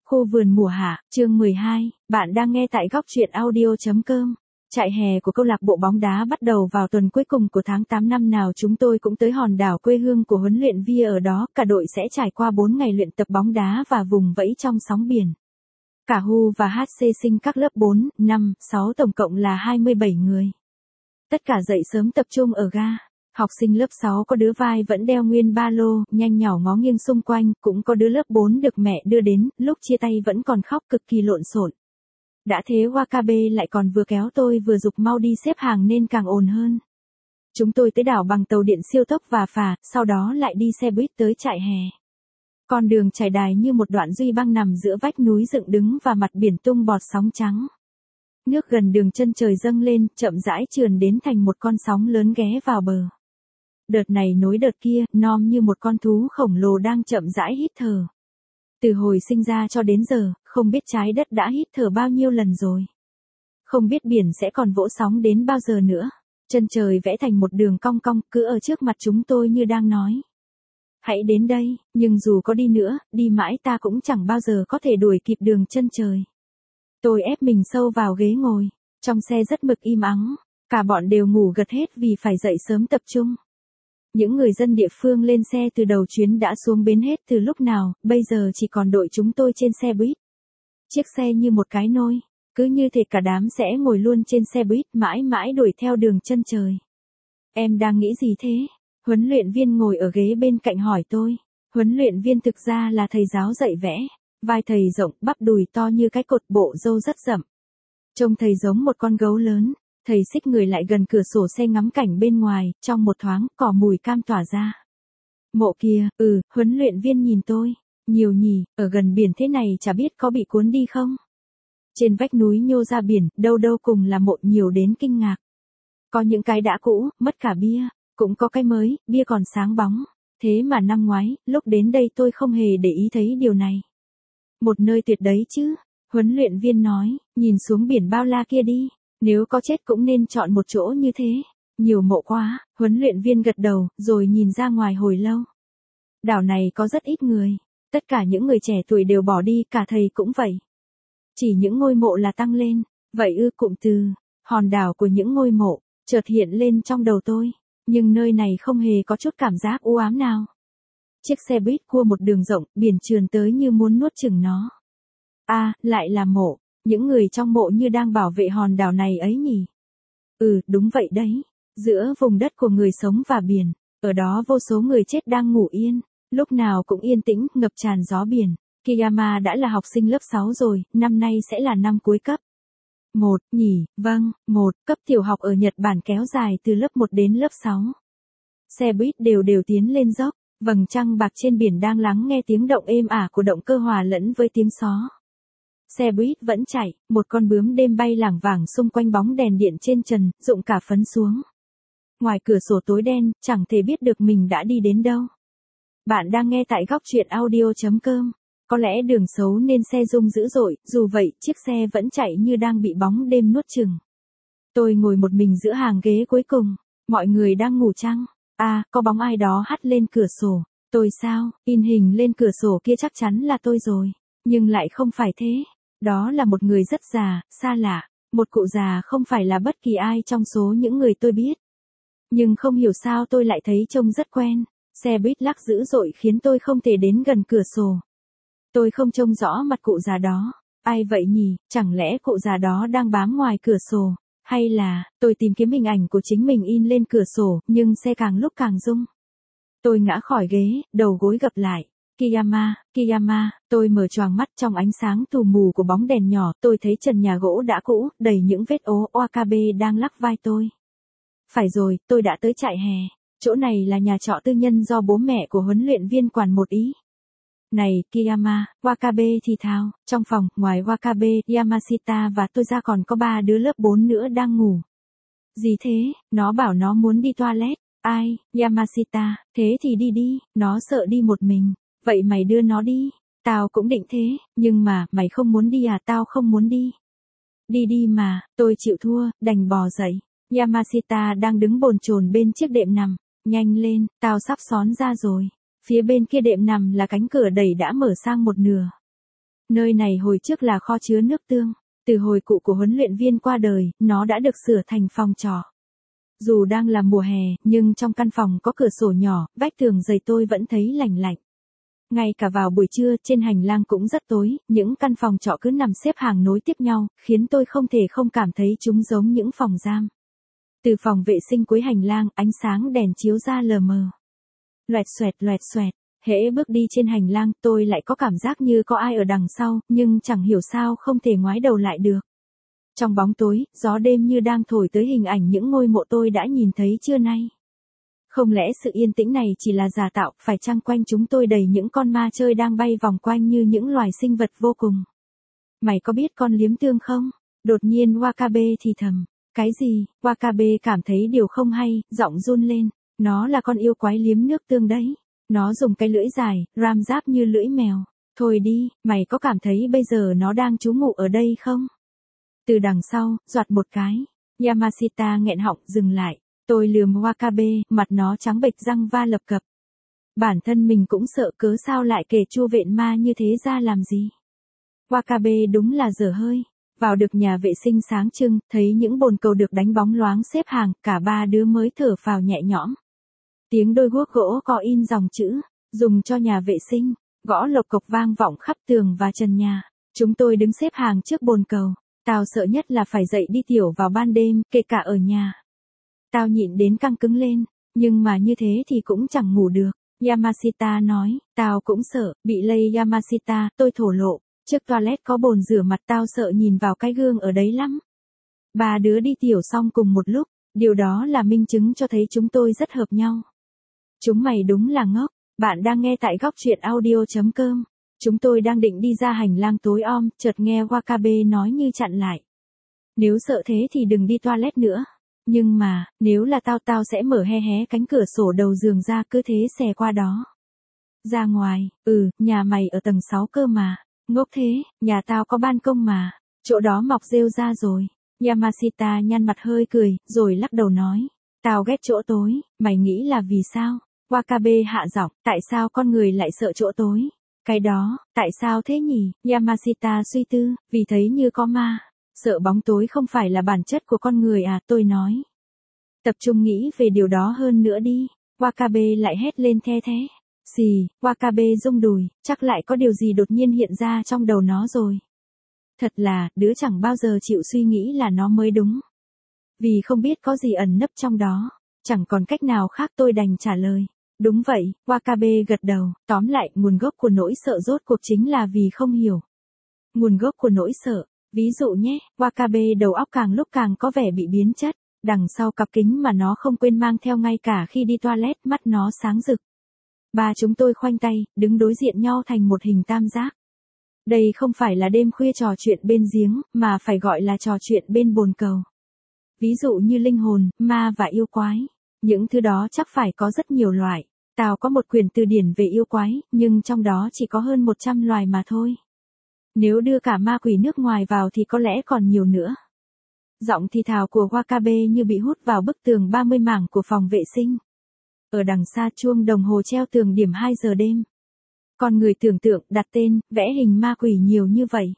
Khu vườn mùa hạ, chương 12, bạn đang nghe tại góc truyện audio.com. Trại hè của câu lạc bộ bóng đá bắt đầu vào tuần cuối cùng của tháng 8 năm nào chúng tôi cũng tới hòn đảo quê hương của huấn luyện viên ở đó, cả đội sẽ trải qua 4 ngày luyện tập bóng đá và vùng vẫy trong sóng biển. Cả Hu và HC sinh các lớp 4, 5, 6 tổng cộng là 27 người. Tất cả dậy sớm tập trung ở ga. Học sinh lớp 6 có đứa vai vẫn đeo nguyên ba lô, nhanh nhỏ ngó nghiêng xung quanh, cũng có đứa lớp 4 được mẹ đưa đến, lúc chia tay vẫn còn khóc cực kỳ lộn xộn. Đã thế Wakabe lại còn vừa kéo tôi vừa giục mau đi xếp hàng nên càng ồn hơn. Chúng tôi tới đảo bằng tàu điện siêu tốc và phà, sau đó lại đi xe buýt tới trại hè. Con đường trải dài như một đoạn duy băng nằm giữa vách núi dựng đứng và mặt biển tung bọt sóng trắng. Nước gần đường chân trời dâng lên, chậm rãi trườn đến thành một con sóng lớn ghé vào bờ. Đợt này nối đợt kia, nom như một con thú khổng lồ đang chậm rãi hít thở. Từ hồi sinh ra cho đến giờ, không biết trái đất đã hít thở bao nhiêu lần rồi. Không biết biển sẽ còn vỗ sóng đến bao giờ nữa. Chân trời vẽ thành một đường cong cong, cứ ở trước mặt chúng tôi như đang nói. Hãy đến đây, nhưng dù có đi nữa, đi mãi ta cũng chẳng bao giờ có thể đuổi kịp đường chân trời. Tôi ép mình sâu vào ghế ngồi. Trong xe rất mực im ắng. Cả bọn đều ngủ gật hết vì phải dậy sớm tập trung. Những người dân địa phương lên xe từ đầu chuyến đã xuống bến hết từ lúc nào, bây giờ chỉ còn đội chúng tôi trên xe buýt. Chiếc xe như một cái nôi, cứ như thể cả đám sẽ ngồi luôn trên xe buýt mãi mãi đuổi theo đường chân trời. Em đang nghĩ gì thế? Huấn luyện viên ngồi ở ghế bên cạnh hỏi tôi. Huấn luyện viên thực ra là thầy giáo dạy vẽ, vai thầy rộng, bắp đùi to như cái cột, bộ râu rất rậm. Trông thầy giống một con gấu lớn. Thầy xích người lại gần cửa sổ xe ngắm cảnh bên ngoài, trong một thoáng, cỏ mùi cam tỏa ra. Mộ kia, huấn luyện viên nhìn tôi. Nhiều nhỉ, ở gần biển thế này chả biết có bị cuốn đi không? Trên vách núi nhô ra biển, đâu đâu cùng là mộ nhiều đến kinh ngạc. Có những cái đã cũ, mất cả bia, cũng có cái mới, bia còn sáng bóng. Thế mà năm ngoái, lúc đến đây tôi không hề để ý thấy điều này. Một nơi tuyệt đấy chứ, huấn luyện viên nói, nhìn xuống biển bao la kia đi. Nếu có chết cũng nên chọn một chỗ như thế. Nhiều mộ quá, huấn luyện viên gật đầu, rồi nhìn ra ngoài hồi lâu. Đảo này có rất ít người. Tất cả những người trẻ tuổi đều bỏ đi, cả thầy cũng vậy. Chỉ những ngôi mộ là tăng lên. Vậy cụm từ, hòn đảo của những ngôi mộ, chợt hiện lên trong đầu tôi. Nhưng nơi này không hề có chút cảm giác u ám nào. Chiếc xe buýt cua một đường rộng, biển trườn tới như muốn nuốt chửng nó. Lại là mộ. Những người trong mộ như đang bảo vệ hòn đảo này ấy nhỉ? Đúng vậy đấy. Giữa vùng đất của người sống và biển, ở đó vô số người chết đang ngủ yên, lúc nào cũng yên tĩnh, ngập tràn gió biển. Kiyama đã là học sinh lớp 6 rồi, năm nay sẽ là năm cuối cấp 1, vâng, 1, cấp tiểu học ở Nhật Bản kéo dài từ lớp 1 đến lớp 6. Xe buýt đều đều tiến lên dốc, vầng trăng bạc trên biển đang lắng nghe tiếng động êm ả của động cơ hòa lẫn với tiếng gió. Xe buýt vẫn chạy, một con bướm đêm bay lảng vảng xung quanh bóng đèn điện trên trần, rụng cả phấn xuống. Ngoài cửa sổ tối đen, chẳng thể biết được mình đã đi đến đâu. Bạn đang nghe tại góc truyện audio.com. Có lẽ đường xấu nên xe rung dữ dội, dù vậy, chiếc xe vẫn chạy như đang bị bóng đêm nuốt chửng. Tôi ngồi một mình giữa hàng ghế cuối cùng, mọi người đang ngủ chăng? Có bóng ai đó hắt lên cửa sổ. Tôi sao, in hình lên cửa sổ kia chắc chắn là tôi rồi. Nhưng lại không phải thế. Đó là một người rất già, xa lạ, một cụ già không phải là bất kỳ ai trong số những người tôi biết. Nhưng không hiểu sao tôi lại thấy trông rất quen, xe buýt lắc dữ dội khiến tôi không thể đến gần cửa sổ. Tôi không trông rõ mặt cụ già đó, ai vậy nhỉ, chẳng lẽ cụ già đó đang bám ngoài cửa sổ, hay là, tôi tìm kiếm hình ảnh của chính mình in lên cửa sổ, nhưng xe càng lúc càng rung. Tôi ngã khỏi ghế, đầu gối gập lại. Kiyama, tôi mở choàng mắt trong ánh sáng tù mù của bóng đèn nhỏ, tôi thấy trần nhà gỗ đã cũ, đầy những vết ố. Wakabe đang lắc vai tôi. Phải rồi, tôi đã tới trại hè. Chỗ này là nhà trọ tư nhân do bố mẹ của huấn luyện viên quản một ý. Này, Kiyama, Wakabe thì thào, trong phòng, ngoài Wakabe, Yamashita và tôi ra còn có 3 đứa lớp 4 nữa đang ngủ. Gì thế, nó bảo nó muốn đi toilet. Ai, Yamashita, thế thì đi đi, nó sợ đi một mình. Vậy mày đưa nó đi. Tao cũng định thế, nhưng mà, mày không muốn đi à? Tao không muốn đi. Đi đi mà, tôi chịu thua, đành bò dậy. Yamashita đang đứng bồn chồn bên chiếc đệm nằm. Nhanh lên, tao sắp xón ra rồi. Phía bên kia đệm nằm là cánh cửa đẩy đã mở sang một nửa. Nơi này hồi trước là kho chứa nước tương. Từ hồi cụ của huấn luyện viên qua đời, nó đã được sửa thành phòng trọ. Dù đang là mùa hè, nhưng trong căn phòng có cửa sổ nhỏ, vách tường dày tôi vẫn thấy lành lạnh. Ngay cả vào buổi trưa, trên hành lang cũng rất tối, những căn phòng trọ cứ nằm xếp hàng nối tiếp nhau, khiến tôi không thể không cảm thấy chúng giống những phòng giam. Từ phòng vệ sinh cuối hành lang, ánh sáng đèn chiếu ra lờ mờ. Loẹt xoẹt, hễ bước đi trên hành lang, tôi lại có cảm giác như có ai ở đằng sau, nhưng chẳng hiểu sao không thể ngoái đầu lại được. Trong bóng tối, gió đêm như đang thổi tới hình ảnh những ngôi mộ tôi đã nhìn thấy trưa nay. Không lẽ sự yên tĩnh này chỉ là giả tạo, phải chăng quanh chúng tôi đầy những con ma chơi đang bay vòng quanh như những loài sinh vật vô cùng. Mày có biết con liếm tương không? Đột nhiên Wakabe thì thầm. Cái gì? Wakabe cảm thấy điều không hay, giọng run lên. Nó là con yêu quái liếm nước tương đấy. Nó dùng cái lưỡi dài, ram giáp như lưỡi mèo. Thôi đi, mày có cảm thấy bây giờ nó đang trú ngụ ở đây không? Từ đằng sau, doạt một cái. Yamashita nghẹn họng dừng lại. Tôi lườm Wakabe, mặt nó trắng bệch răng va lập cập. Bản thân mình cũng sợ cớ sao lại kể chua vện ma như thế ra làm gì. Wakabe đúng là dở hơi. Vào được nhà vệ sinh sáng trưng, thấy những bồn cầu được đánh bóng loáng xếp hàng, cả ba đứa mới thở phào nhẹ nhõm. Tiếng đôi guốc gỗ có in dòng chữ, dùng cho nhà vệ sinh, gõ lộc cộc vang vọng khắp tường và trần nhà. Chúng tôi đứng xếp hàng trước bồn cầu. Tao sợ nhất là phải dậy đi tiểu vào ban đêm, kể cả ở nhà. Tao nhịn đến căng cứng lên, nhưng mà như thế thì cũng chẳng ngủ được. Yamashita nói, tao cũng sợ, bị lây Yamashita, tôi thổ lộ. Trước toilet có bồn rửa mặt, tao sợ nhìn vào cái gương ở đấy lắm. Ba đứa đi tiểu xong cùng một lúc, điều đó là minh chứng cho thấy chúng tôi rất hợp nhau. Chúng mày đúng là ngốc. Bạn đang nghe tại góc truyện audio.com. Chúng tôi đang định đi ra hành lang tối om, chợt nghe Wakabe nói như chặn lại. Nếu sợ thế thì đừng đi toilet nữa. Nhưng mà, nếu là tao sẽ mở hé cánh cửa sổ đầu giường ra, cứ thế xè qua đó. Ra ngoài, nhà mày ở tầng 6 cơ mà. Ngốc thế, nhà tao có ban công mà. Chỗ đó mọc rêu ra rồi. Yamashita nhăn mặt hơi cười, rồi lắc đầu nói. Tao ghét chỗ tối, mày nghĩ là vì sao? Wakabe hạ giọng, tại sao con người lại sợ chỗ tối? Cái đó, tại sao thế nhỉ? Yamashita suy tư, vì thấy như có ma. Sợ bóng tối không phải là bản chất của con người à, tôi nói. Tập trung nghĩ về điều đó hơn nữa đi. Wakabe lại hét lên the thế. Xì, Wakabe rung đùi, chắc lại có điều gì đột nhiên hiện ra trong đầu nó rồi. Thật là, đứa chẳng bao giờ chịu suy nghĩ là nó mới đúng. Vì không biết có gì ẩn nấp trong đó. Chẳng còn cách nào khác, tôi đành trả lời. Đúng vậy, Wakabe gật đầu, tóm lại, nguồn gốc của nỗi sợ rốt cuộc chính là vì không hiểu. Nguồn gốc của nỗi sợ, ví dụ nhé, Wakabe đầu óc càng lúc càng có vẻ bị biến chất, đằng sau cặp kính mà nó không quên mang theo ngay cả khi đi toilet, mắt nó sáng rực. Ba chúng tôi khoanh tay, đứng đối diện nhau thành một hình tam giác. Đây không phải là đêm khuya trò chuyện bên giếng, mà phải gọi là trò chuyện bên bồn cầu. Ví dụ như linh hồn, ma và yêu quái. Những thứ đó chắc phải có rất nhiều loại. Tao có một quyển từ điển về yêu quái, nhưng trong đó chỉ có hơn 100 loài mà thôi. Nếu đưa cả ma quỷ nước ngoài vào thì có lẽ còn nhiều nữa. Giọng thì thào của Wakabe như bị hút vào bức tường 30 mảng của phòng vệ sinh. Ở đằng xa chuông đồng hồ treo tường điểm 2 giờ đêm. Con người tưởng tượng, đặt tên, vẽ hình ma quỷ nhiều như vậy.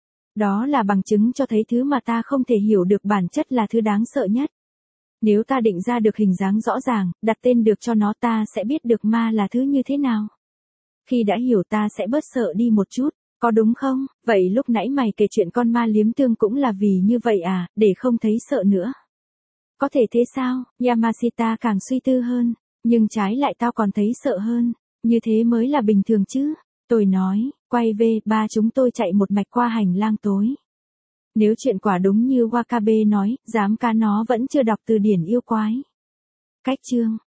Đó là bằng chứng cho thấy thứ mà ta không thể hiểu được bản chất là thứ đáng sợ nhất. Nếu ta định ra được hình dáng rõ ràng, đặt tên được cho nó, ta sẽ biết được ma là thứ như thế nào. Khi đã hiểu ta sẽ bớt sợ đi một chút, có đúng không? Vậy lúc nãy mày kể chuyện con ma liếm tương cũng là vì như vậy à, để không thấy sợ nữa. Có thể thế sao? Yamashita càng suy tư hơn, nhưng trái lại tao còn thấy sợ hơn, như thế mới là bình thường chứ. Tôi nói, quay về, ba chúng tôi chạy một mạch qua hành lang tối. Nếu chuyện quả đúng như Wakabe nói, dám cá nó vẫn chưa đọc từ điển yêu quái. Cách chương